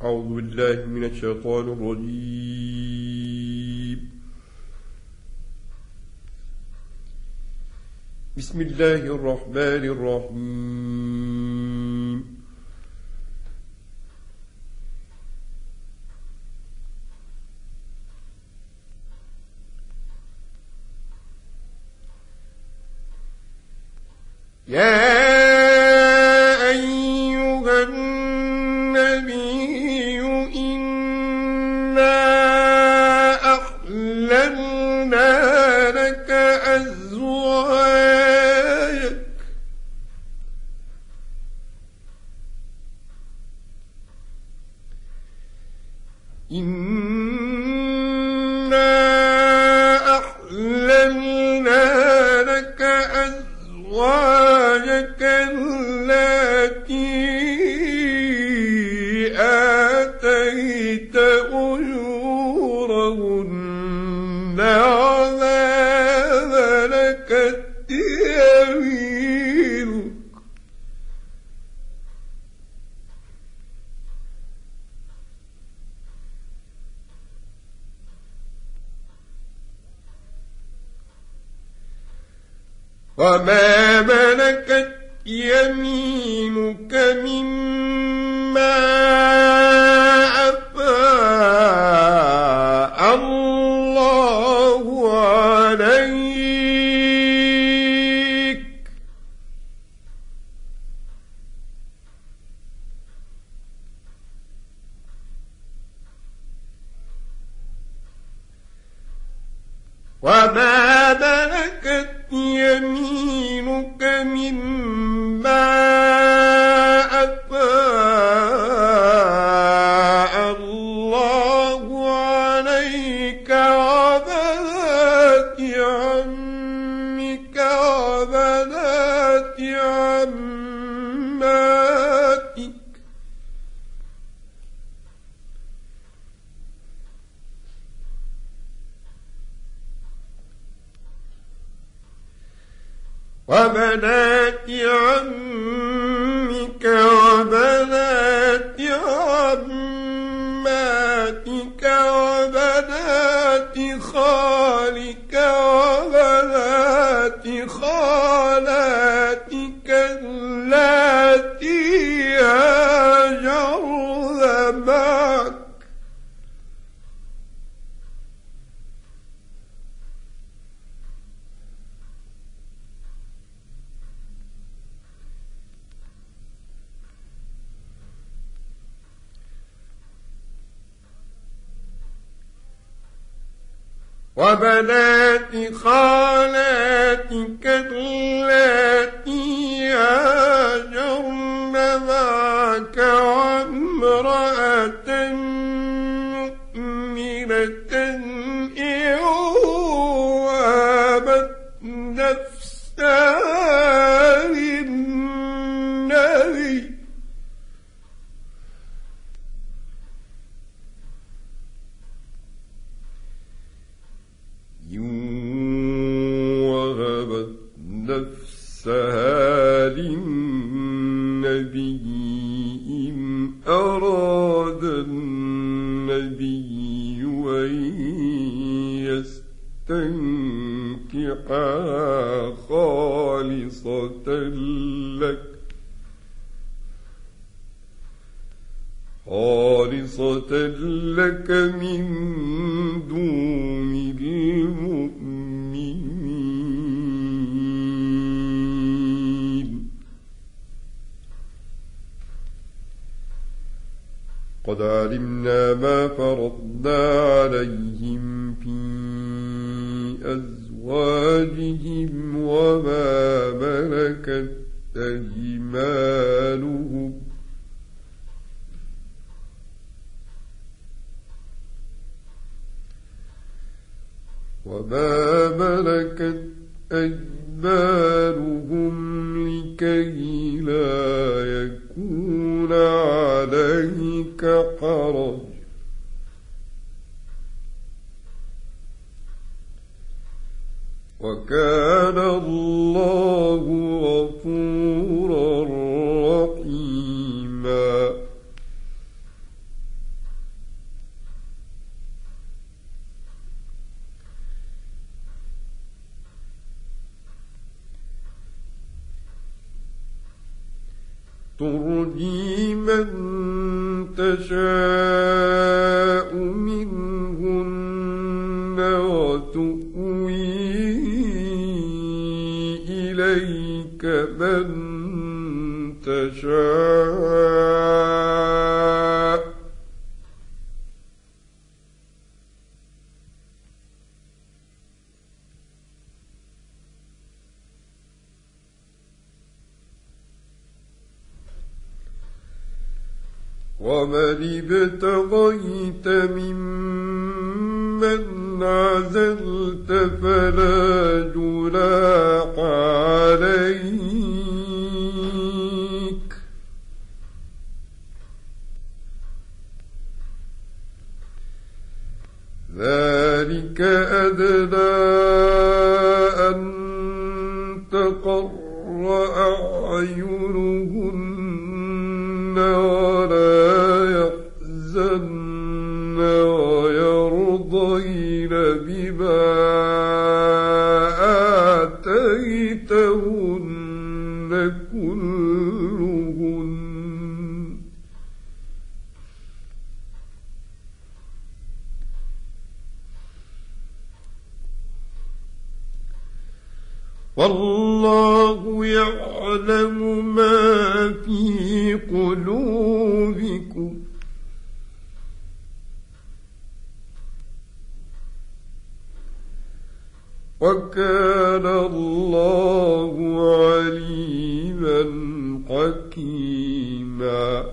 أعوذ بالله من الشيطان الرجيم. بسم الله الرحمن الرحيم. يا أيها النبي إنا أحللنا لك أزواجك التي آتيت أجورهن وما ملكت يمينك مما أفاء الله عليك وما ملكت يمينك مما أفاء الله عليك وبنات عمك وبنات عماتك وبنات عمك وبنات عماتك وبنات خالك وبنات خالاتك اللاتي هاجرن معك وبنات خالاتك اللاتي هاجرن معك وامرأة مؤمنة إن وهبت نفسها للنبي إن أراد النبي أن يستنكحها خالصة لك من دون المؤمنين قد علمنا ما فرضنا عليهم في أزواجهم وما ملكت أيمانهم لكي لا يكون عليك حرج وكان الله غفورا رحيما ترجي من تشاء منهن وتؤوي إليك من تشاء ومن ابتغيت ممن عزلت فلا جناح عليك ذلك أدنى أن تقر أعينهن ولا يحزن ويرضين بما آتيتهن كلهن والله يعلم ما في قلوبكم وكان الله عليما حكيما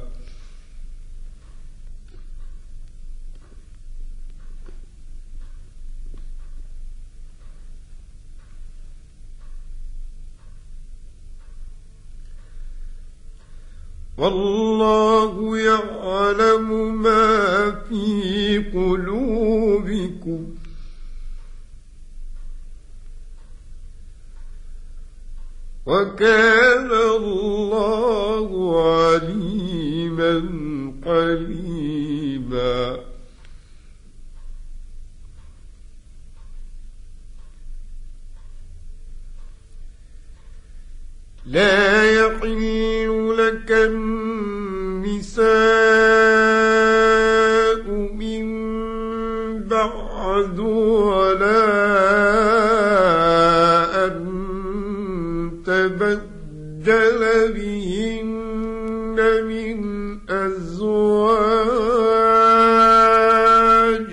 والله يعلم ما في قلوبكم وكان الله عليما حليما لا يحل لك النساء من بعد ولا أن تبدل بهن من أزواج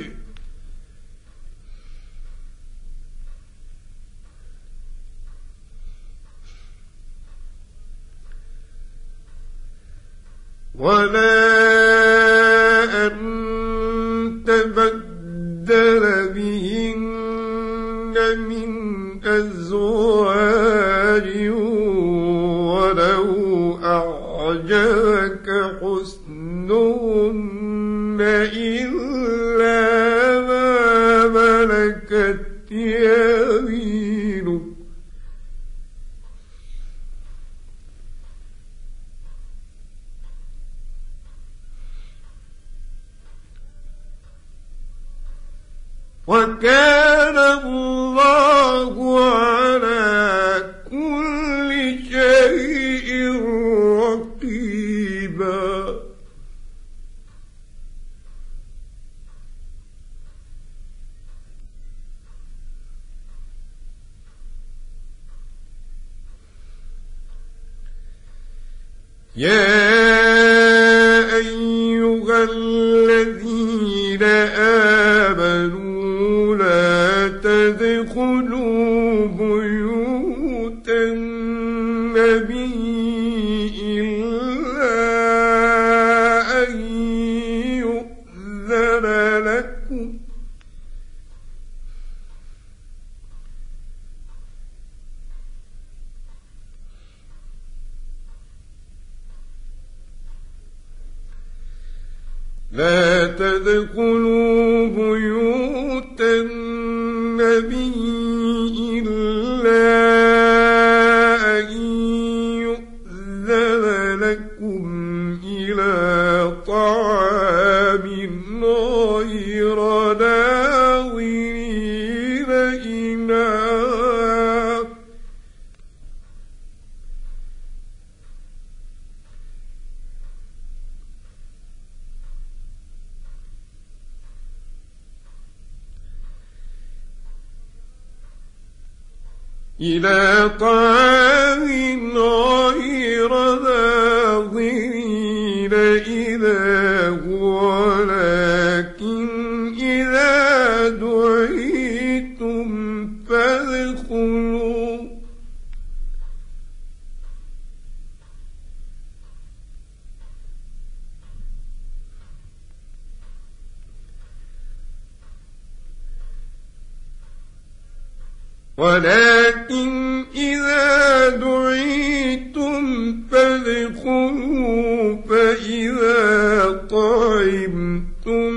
ولا أن تبدل بهن من أزواج ولو أعجبك حسنهن إلا ما ملكت يمينك وكان الله على كل شيء رقيبا يا أيها الذين آمنوا لا تدخلوا بيوت النبي إلا أن يؤذن لكم لا تدخلوا بيوت النبي إلا أن يؤذن لكم إلى طعام غير ناظرين إناه إلى طعام غير ناظرين إله ولكن إذا دعيتم فادخلوا فإذا طعمتم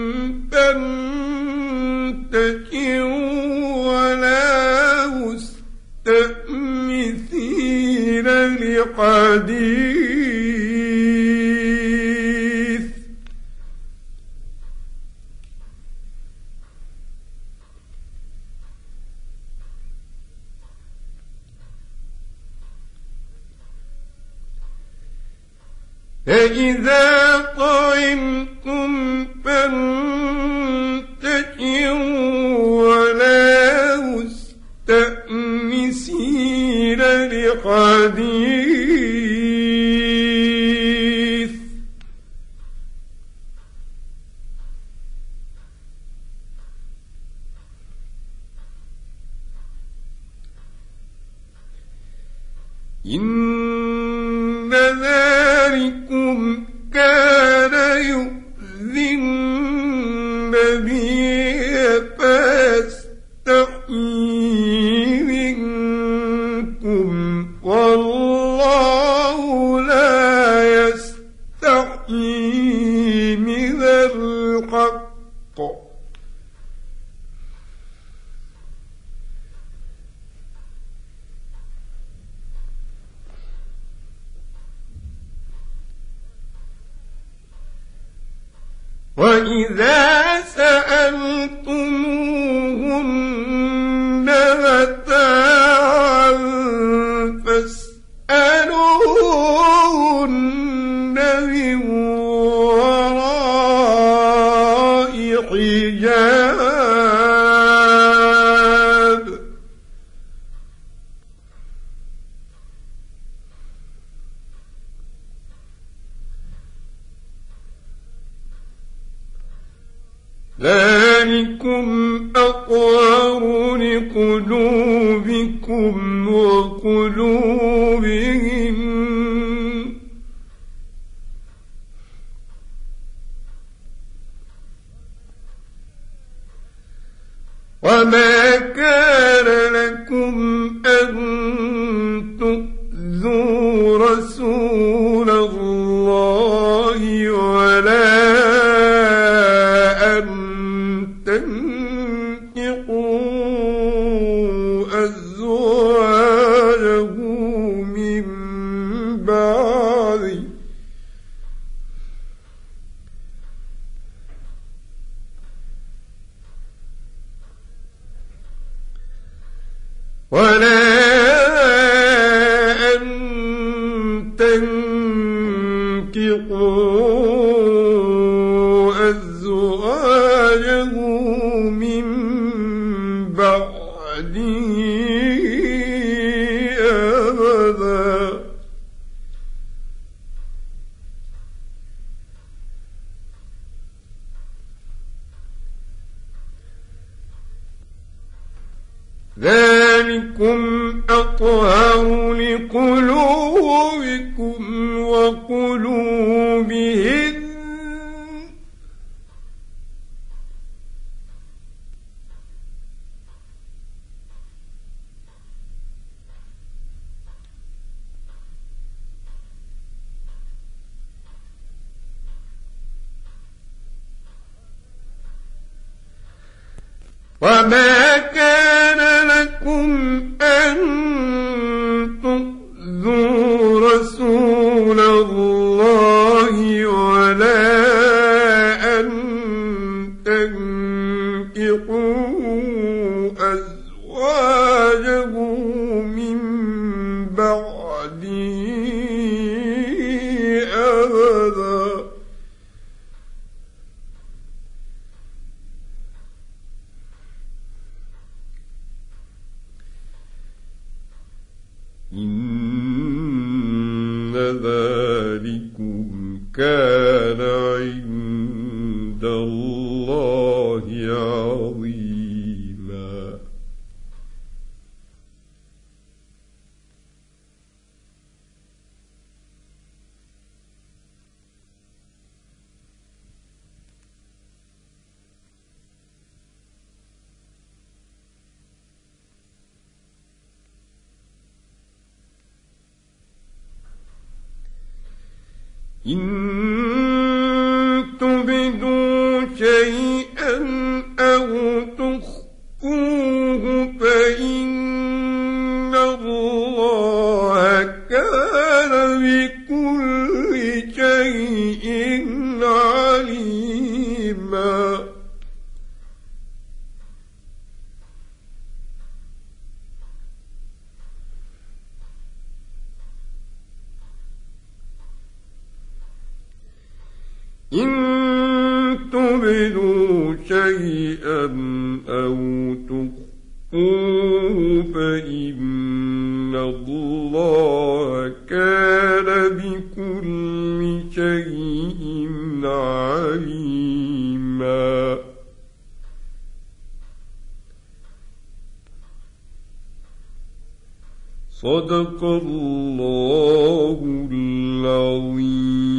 فانتشروا ولا مستأنسين لحديث فإذا طعمتم فانتشروا ولا مستأنسين لحديث إن ذلكم كان يؤذي النبي فيستحيي منكم والله لا يستحيي من الحق وإذا سألتموهن متاعا فاسألوهن من وراء حجاب ذلكم أطهر لقلوبكم وقلوبهم وما كان لكم أن تؤذوا رسول الله ولا تنكحوا أزواجه من بعده ولا أن تنكحوا أزواجه من بعده أبدا ذلكم أطهر لقلوبكم وقلوبهن وما كان لكم أن تؤذوا رسول الله ولا أن تنكحوا أزواجه من بعده أبدا كان عند الله عظيما. إن تبدوا شيئا أو تخفوه فإن الله كان بكل شيء عليما. إن تبدوا شيئا أو تخفوه فإن الله كان بكل شيء عليما. صدق الله العظيم.